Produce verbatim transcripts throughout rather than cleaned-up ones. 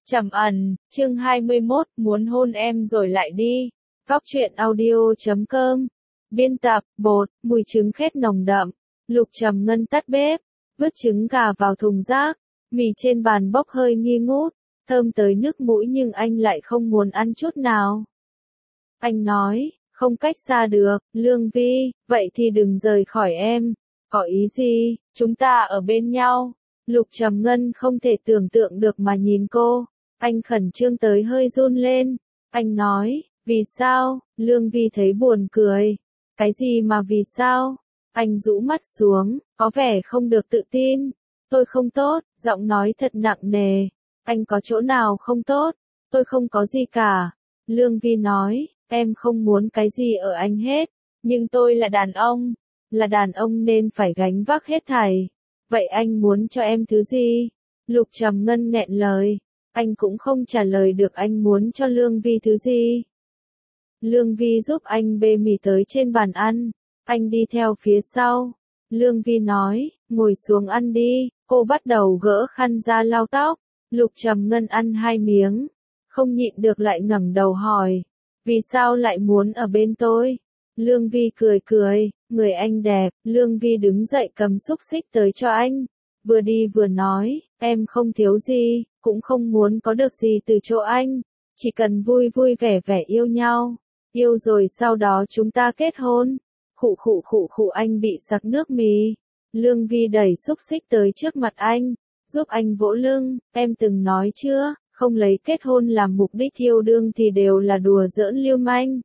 Trầm ẩn, chương hai mươi mốt, muốn hôn em rồi lại đi. Góc truyện audio chấm com. Biên tập, bột, mùi trứng khét nồng đậm. Lục Trầm Ngân tắt bếp, vứt trứng gà vào thùng rác. Mì trên bàn bốc hơi nghi ngút, thơm tới nước mũi nhưng anh lại không muốn ăn chút nào. Anh nói, không cách xa được, Lương Vi, vậy thì đừng rời khỏi em. Có ý gì, chúng ta ở bên nhau. Lục Trầm Ngân không thể tưởng tượng được mà nhìn cô. Anh khẩn trương tới hơi run lên. Anh nói, vì sao? Lương Vi thấy buồn cười. Cái gì mà vì sao? Anh rũ mắt xuống, có vẻ không được tự tin. Tôi không tốt, giọng nói thật nặng nề. Anh có chỗ nào không tốt? Tôi không có gì cả. Lương Vi nói, em không muốn cái gì ở anh hết. Nhưng tôi là đàn ông. Là đàn ông nên phải gánh vác hết thảy. Vậy anh muốn cho em thứ gì? Lục Trầm Ngân nghẹn lời. Anh cũng không trả lời được anh muốn cho Lương Vi thứ gì. Lương Vi giúp anh bê mì tới trên bàn ăn. Anh đi theo phía sau. Lương Vi nói, ngồi xuống ăn đi. Cô bắt đầu gỡ khăn ra lau tóc. Lục Trầm Ngân ăn hai miếng. Không nhịn được lại ngẩng đầu hỏi. Vì sao lại muốn ở bên tôi? Lương Vi cười cười, người anh đẹp. Lương Vi đứng dậy cầm xúc xích tới cho anh. Vừa đi vừa nói, em không thiếu gì, cũng không muốn có được gì từ chỗ anh. Chỉ cần vui vui vẻ vẻ yêu nhau. Yêu rồi sau đó chúng ta kết hôn. Khụ khụ khụ khụ anh bị sặc nước mì. Lương Vi đẩy xúc xích tới trước mặt anh. Giúp anh vỗ lưng, em từng nói chưa, không lấy kết hôn làm mục đích yêu đương thì đều là đùa giỡn lưu manh.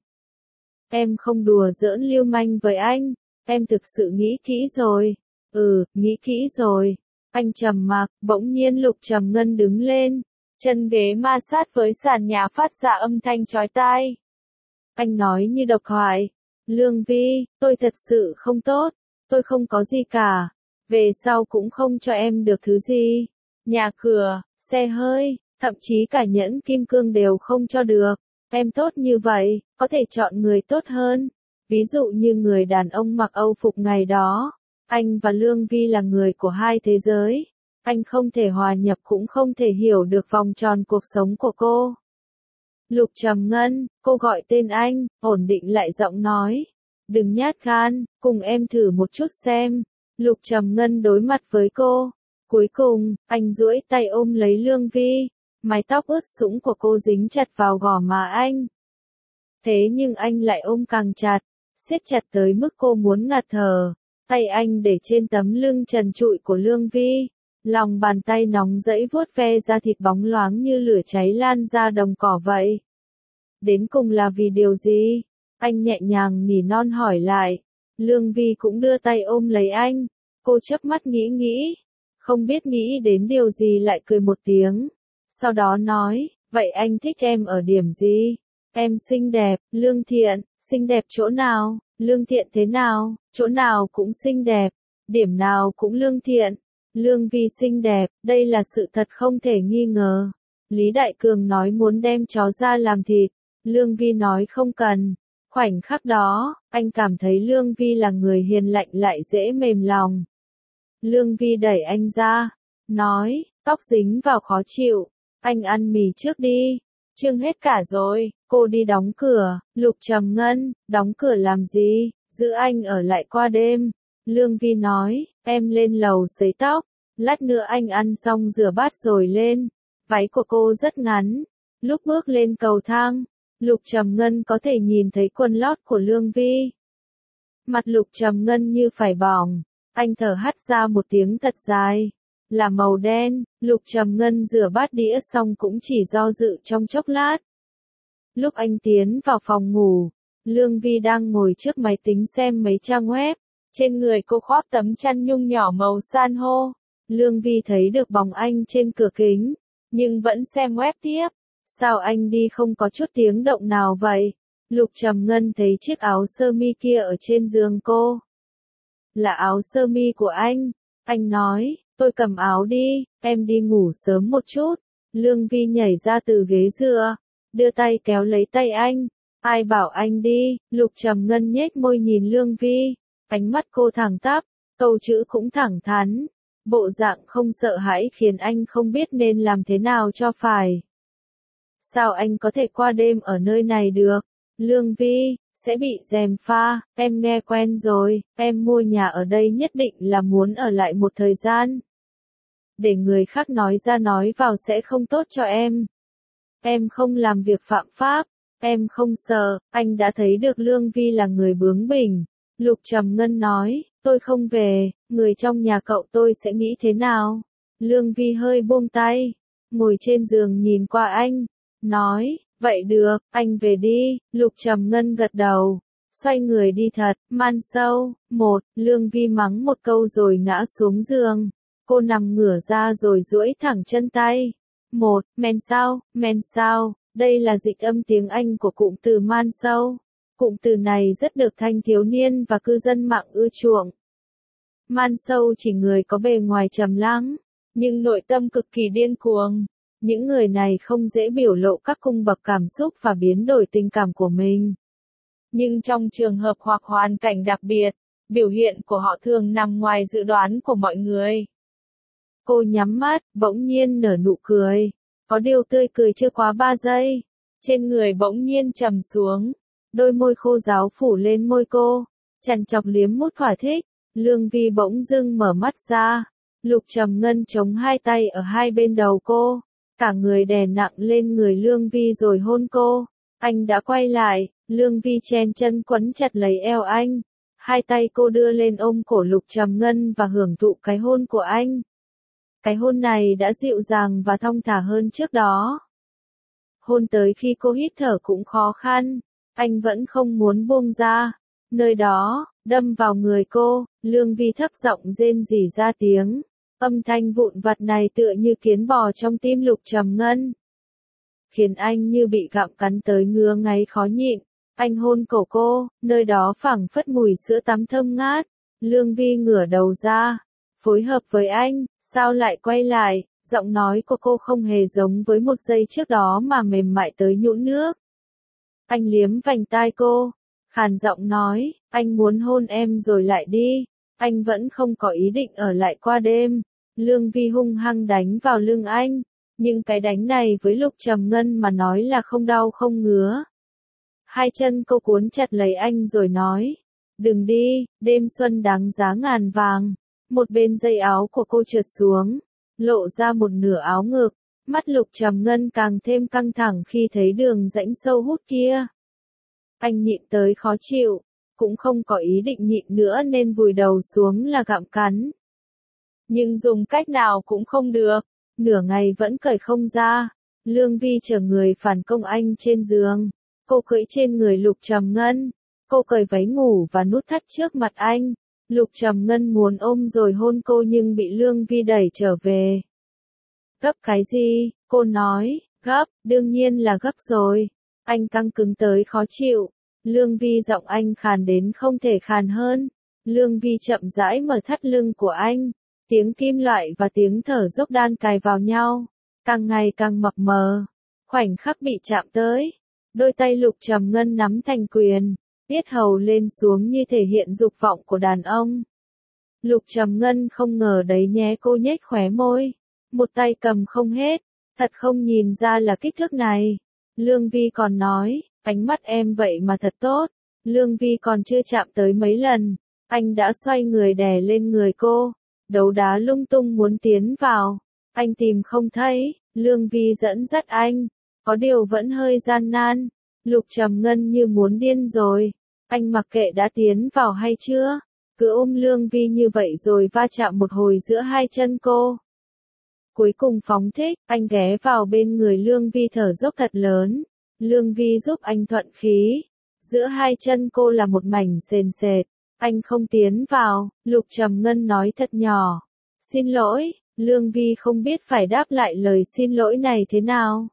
Em không đùa giỡn lưu manh với anh, em thực sự nghĩ kỹ rồi. Ừ, nghĩ kỹ rồi. Anh trầm mặc, bỗng nhiên Lục Trầm Ngân đứng lên. Chân ghế ma sát với sàn nhà phát ra âm thanh chói tai. Anh nói như độc thoại. Lương Vi, tôi thật sự không tốt. Tôi không có gì cả. Về sau cũng không cho em được thứ gì. Nhà cửa, xe hơi, thậm chí cả nhẫn kim cương đều không cho được. Em tốt như vậy, có thể chọn người tốt hơn. Ví dụ như người đàn ông mặc Âu phục ngày đó. Anh và Lương Vi là người của hai thế giới. Anh không thể hòa nhập cũng không thể hiểu được vòng tròn cuộc sống của cô. Lục Trầm Ngân, cô gọi tên anh, ổn định lại giọng nói. Đừng nhát gan, cùng em thử một chút xem. Lục Trầm Ngân đối mặt với cô. Cuối cùng, anh duỗi tay ôm lấy Lương Vi. Mái tóc ướt sũng của cô dính chặt vào gò má anh. Thế nhưng anh lại ôm càng chặt, siết chặt tới mức cô muốn ngạt thở. Tay anh để trên tấm lưng trần trụi của Lương Vi. Lòng bàn tay nóng rẫy vuốt ve da thịt bóng loáng như lửa cháy lan ra đồng cỏ vậy. Đến cùng là vì điều gì? Anh nhẹ nhàng nỉ non hỏi lại. Lương Vi cũng đưa tay ôm lấy anh. Cô chớp mắt nghĩ nghĩ. Không biết nghĩ đến điều gì lại cười một tiếng. Sau đó nói, vậy anh thích em ở điểm gì? Em xinh đẹp, lương thiện, xinh đẹp chỗ nào? Lương thiện thế nào? Chỗ nào cũng xinh đẹp, điểm nào cũng lương thiện. Lương Vi xinh đẹp, đây là sự thật không thể nghi ngờ. Lý Đại Cường nói muốn đem chó ra làm thịt. Lương Vi nói không cần. Khoảnh khắc đó, anh cảm thấy Lương Vi là người hiền lạnh lại dễ mềm lòng. Lương Vi đẩy anh ra, nói, tóc dính vào khó chịu. Anh ăn mì trước đi. Chương hết cả rồi, cô đi đóng cửa. Lục Trầm Ngân, đóng cửa làm gì? Giữ anh ở lại qua đêm. Lương Vi nói, em lên lầu sấy tóc. Lát nữa anh ăn xong rửa bát rồi lên. Váy của cô rất ngắn. Lúc bước lên cầu thang, Lục Trầm Ngân có thể nhìn thấy quần lót của Lương Vi. Mặt Lục Trầm Ngân như phải bỏng. Anh thở hắt ra một tiếng thật dài. Là màu đen. Lục Trầm Ngân rửa bát đĩa xong cũng chỉ do dự trong chốc lát. Lúc anh tiến vào phòng ngủ, Lương Vi đang ngồi trước máy tính xem mấy trang web. Trên người cô khoác tấm chăn nhung nhỏ màu san hô. Lương Vi thấy được bóng anh trên cửa kính, nhưng vẫn xem web tiếp. Sao anh đi không có chút tiếng động nào vậy? Lục Trầm Ngân thấy chiếc áo sơ mi kia ở trên giường cô. Là áo sơ mi của anh. Anh nói, tôi cầm áo đi, em đi ngủ sớm một chút. Lương Vi nhảy ra từ ghế dựa, đưa tay kéo lấy tay anh. Ai bảo anh đi? Lục Trầm Ngân nhếch môi nhìn Lương Vi. Ánh mắt cô thẳng tắp, câu chữ cũng thẳng thắn. Bộ dạng không sợ hãi khiến anh không biết nên làm thế nào cho phải. Sao anh có thể qua đêm ở nơi này được? Lương Vi, sẽ bị gièm pha, em nghe quen rồi, em mua nhà ở đây nhất định là muốn ở lại một thời gian. Để người khác nói ra nói vào sẽ không tốt cho em. Em không làm việc phạm pháp, em không sợ, anh đã thấy được Lương Vi là người bướng bỉnh. Lục Trầm Ngân nói, tôi không về, người trong nhà cậu tôi sẽ nghĩ thế nào? Lương Vi hơi buông tay, ngồi trên giường nhìn qua anh, nói, vậy được, anh về đi. Lục Trầm Ngân gật đầu, xoay người đi thật, man sâu. Một, Lương Vi mắng một câu rồi ngã xuống giường. Cô nằm ngửa ra rồi duỗi thẳng chân tay. Một, men sao, men sao, đây là dịch âm tiếng Anh của cụm từ man sâu. Cụm từ này rất được thanh thiếu niên và cư dân mạng ưa chuộng. Man sâu chỉ người có bề ngoài trầm lắng, nhưng nội tâm cực kỳ điên cuồng. Những người này không dễ biểu lộ các cung bậc cảm xúc và biến đổi tình cảm của mình. Nhưng trong trường hợp hoặc hoàn cảnh đặc biệt, biểu hiện của họ thường nằm ngoài dự đoán của mọi người. Cô nhắm mắt, bỗng nhiên nở nụ cười. Có điều tươi cười chưa quá ba giây. Trên người bỗng nhiên trầm xuống. Đôi môi khô ráo phủ lên môi cô. Chằn chọc liếm mút thỏa thích. Lương Vi bỗng dưng mở mắt ra. Lục Trầm Ngân chống hai tay ở hai bên đầu cô. Cả người đè nặng lên người Lương Vi rồi hôn cô. Anh đã quay lại. Lương Vi chen chân quấn chặt lấy eo anh. Hai tay cô đưa lên ôm cổ Lục Trầm Ngân và hưởng thụ cái hôn của anh. Cái hôn này đã dịu dàng và thong thả hơn trước đó. Hôn tới khi cô hít thở cũng khó khăn, anh vẫn không muốn buông ra. Nơi đó, đâm vào người cô, Lương Vi thấp giọng rên rỉ ra tiếng. Âm thanh vụn vặt này tựa như kiến bò trong tim Lục Trầm Ngân. Khiến anh như bị gặm cắn tới ngứa ngáy khó nhịn. Anh hôn cổ cô, nơi đó phảng phất mùi sữa tắm thơm ngát. Lương Vi ngửa đầu ra, phối hợp với anh. Sao lại quay lại? Giọng nói của cô không hề giống với một giây trước đó mà mềm mại tới nhũn nước. Anh liếm vành tai cô, khàn giọng nói, anh muốn hôn em rồi lại đi. Anh vẫn không có ý định ở lại qua đêm. Lương Vi hung hăng đánh vào lưng anh, nhưng cái đánh này với Lục Trầm Ngân mà nói là không đau không ngứa. Hai chân cô cuốn chặt lấy anh rồi nói, đừng đi, đêm xuân đáng giá ngàn vàng. Một bên dây áo của cô trượt xuống, lộ ra một nửa áo ngực. Mắt Lục Trầm Ngân càng thêm căng thẳng khi thấy đường rãnh sâu hút kia. Anh nhịn tới khó chịu, cũng không có ý định nhịn nữa nên vùi đầu xuống là gặm cắn. Nhưng dùng cách nào cũng không được, nửa ngày vẫn cởi không ra. Lương Vi chở người phản công anh trên giường, cô cưỡi trên người Lục Trầm Ngân, cô cởi váy ngủ và nút thắt trước mặt anh. Lục Trầm Ngân muốn ôm rồi hôn cô nhưng bị Lương Vi đẩy trở về. Gấp cái gì? Cô nói, gấp, đương nhiên là gấp rồi. Anh căng cứng tới khó chịu. Lương Vi giọng anh khàn đến không thể khàn hơn. Lương Vi chậm rãi mở thắt lưng của anh. Tiếng kim loại và tiếng thở dốc đan cài vào nhau. Càng ngày càng mập mờ. Khoảnh khắc bị chạm tới. Đôi tay Lục Trầm Ngân nắm thành quyền. Tiết hầu lên xuống như thể hiện dục vọng của đàn ông. Lục Trầm Ngân không ngờ đấy nhé, cô nhếch khóe môi. Một tay cầm không hết, thật không nhìn ra là kích thước này. Lương Vi còn nói, ánh mắt em vậy mà thật tốt. Lương Vi còn chưa chạm tới mấy lần, anh đã xoay người đè lên người cô. Đấu đá lung tung muốn tiến vào. Anh tìm không thấy, Lương Vi dẫn dắt anh. Có điều vẫn hơi gian nan. Lục Trầm Ngân như muốn điên rồi. Anh mặc kệ đã tiến vào hay chưa, cứ ôm Lương Vi như vậy rồi va chạm một hồi giữa hai chân cô. Cuối cùng phóng thích, anh ghé vào bên người Lương Vi thở dốc thật lớn. Lương Vi giúp anh thuận khí. Giữa hai chân cô là một mảnh sền sệt. Anh không tiến vào, Lục Trầm Ngân nói thật nhỏ. Xin lỗi, Lương Vi không biết phải đáp lại lời xin lỗi này thế nào.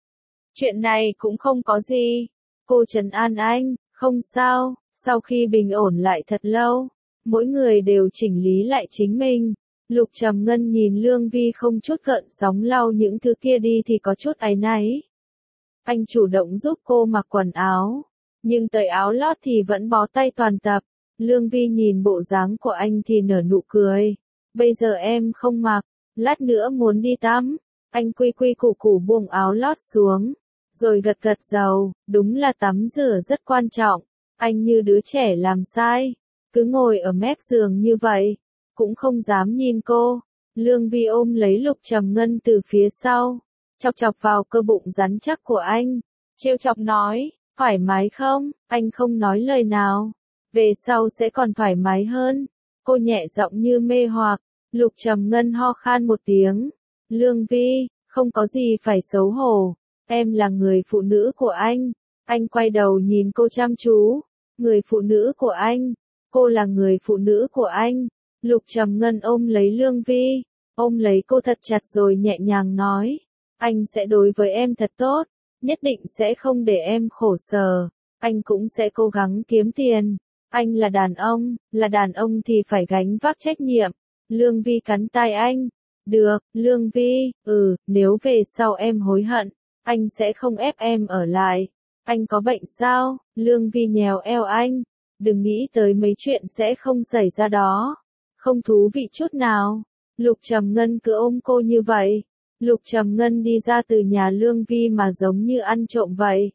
Chuyện này cũng không có gì. Cô trấn an anh, không sao, sau khi bình ổn lại thật lâu, mỗi người đều chỉnh lý lại chính mình. Lục Trầm Ngân nhìn Lương Vi không chút gợn sóng lau những thứ kia đi thì có chút áy náy. Anh chủ động giúp cô mặc quần áo, nhưng tới áo lót thì vẫn bó tay toàn tập. Lương Vi nhìn bộ dáng của anh thì nở nụ cười. Bây giờ em không mặc, lát nữa muốn đi tắm. Anh quy quy củ củ buông áo lót xuống, rồi gật gật đầu, đúng là tắm rửa rất quan trọng, anh như đứa trẻ làm sai, cứ ngồi ở mép giường như vậy, cũng không dám nhìn cô. Lương Vi ôm lấy Lục Trầm Ngân từ phía sau, chọc chọc vào cơ bụng rắn chắc của anh, trêu chọc nói, thoải mái không? Anh không nói lời nào, về sau sẽ còn thoải mái hơn. Cô nhẹ giọng như mê hoặc. Lục Trầm Ngân ho khan một tiếng. Lương Vi, không có gì phải xấu hổ, em là người phụ nữ của anh. Anh quay đầu nhìn cô chăm chú. Người phụ nữ của anh, cô là người phụ nữ của anh. Lục Trầm Ngân ôm lấy Lương Vi, ôm lấy cô thật chặt rồi nhẹ nhàng nói, anh sẽ đối với em thật tốt, nhất định sẽ không để em khổ sở, anh cũng sẽ cố gắng kiếm tiền. Anh là đàn ông, là đàn ông thì phải gánh vác trách nhiệm. Lương Vi cắn tai anh. Được, Lương Vi, ừ, nếu về sau em hối hận, anh sẽ không ép em ở lại. Anh có bệnh sao? Lương Vi nhèo eo anh. Đừng nghĩ tới mấy chuyện sẽ không xảy ra đó. Không thú vị chút nào. Lục Trầm Ngân cứ ôm cô như vậy. Lục Trầm Ngân đi ra từ nhà Lương Vi mà giống như ăn trộm vậy.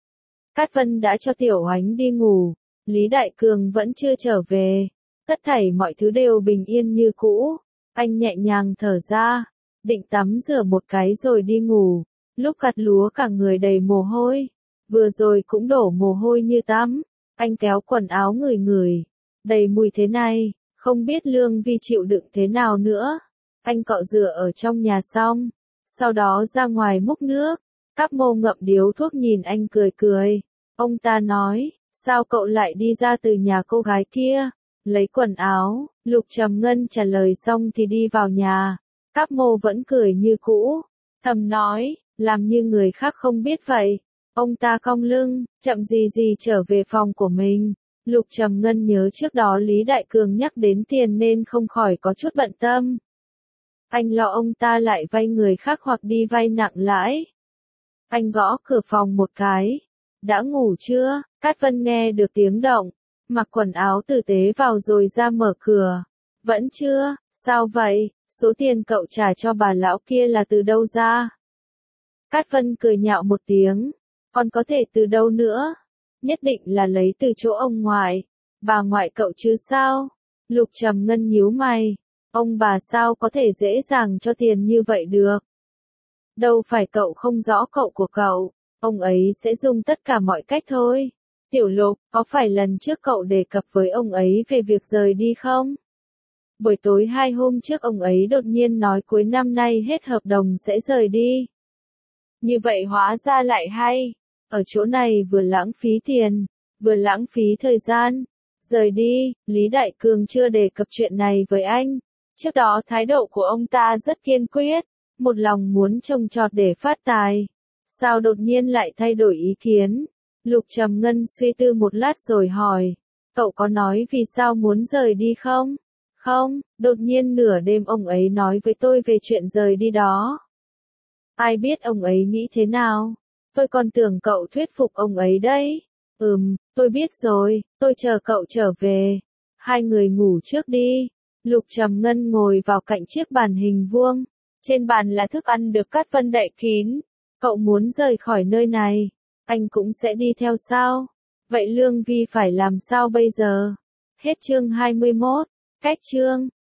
Cát Vân đã cho Tiểu Oánh đi ngủ. Lý Đại Cường vẫn chưa trở về. Tất thảy mọi thứ đều bình yên như cũ. Anh nhẹ nhàng thở ra, định tắm rửa một cái rồi đi ngủ. Lúc gặt lúa cả người đầy mồ hôi, vừa rồi cũng đổ mồ hôi như tắm. Anh kéo quần áo ngửi ngửi, đầy mùi thế này, không biết Lương Vi chịu đựng thế nào nữa. Anh cọ rửa ở trong nhà xong, sau đó ra ngoài múc nước. Các Mô ngậm điếu thuốc nhìn anh cười cười. Ông ta nói, sao cậu lại đi ra từ nhà cô gái kia? Lấy quần áo. Lục Trầm Ngân trả lời xong thì đi vào nhà. Các Mô vẫn cười như cũ, thầm nói, làm như người khác không biết vậy. Ông ta cong lưng, chậm gì gì trở về phòng của mình. Lục Trầm Ngân nhớ trước đó Lý Đại Cường nhắc đến tiền nên không khỏi có chút bận tâm. Anh lo ông ta lại vay người khác hoặc đi vay nặng lãi. Anh gõ cửa phòng một cái. Đã ngủ chưa? Cát Vân nghe được tiếng động, mặc quần áo tử tế vào rồi ra mở cửa. Vẫn chưa? Sao vậy? Số tiền cậu trả cho bà lão kia là từ đâu ra? Cát Vân cười nhạo một tiếng. Còn có thể từ đâu nữa? Nhất định là lấy từ chỗ ông ngoại. Bà ngoại cậu chứ sao? Lục Trầm Ngân nhíu mày. Ông bà sao có thể dễ dàng cho tiền như vậy được? Đâu phải cậu không rõ cậu của cậu. Ông ấy sẽ dùng tất cả mọi cách thôi. Tiểu Lục, có phải lần trước cậu đề cập với ông ấy về việc rời đi không? Buổi tối hai hôm trước ông ấy đột nhiên nói cuối năm nay hết hợp đồng sẽ rời đi. Như vậy hóa ra lại hay. Ở chỗ này vừa lãng phí tiền, vừa lãng phí thời gian. Rời đi, Lý Đại Cường chưa đề cập chuyện này với anh. Trước đó thái độ của ông ta rất kiên quyết, một lòng muốn trồng trọt để phát tài. Sao đột nhiên lại thay đổi ý kiến? Lục Trầm Ngân suy tư một lát rồi hỏi, cậu có nói vì sao muốn rời đi không? Không, đột nhiên nửa đêm ông ấy nói với tôi về chuyện rời đi đó. Ai biết ông ấy nghĩ thế nào? Tôi còn tưởng cậu thuyết phục ông ấy đấy. Ừm, tôi biết rồi, tôi chờ cậu trở về. Hai người ngủ trước đi. Lục Trầm Ngân ngồi vào cạnh chiếc bàn hình vuông. Trên bàn là thức ăn được Cát Vân đậy kín. Cậu muốn rời khỏi nơi này, anh cũng sẽ đi theo sao? Vậy Lương Vi phải làm sao bây giờ? Hết chương hai mươi mốt, cách chương.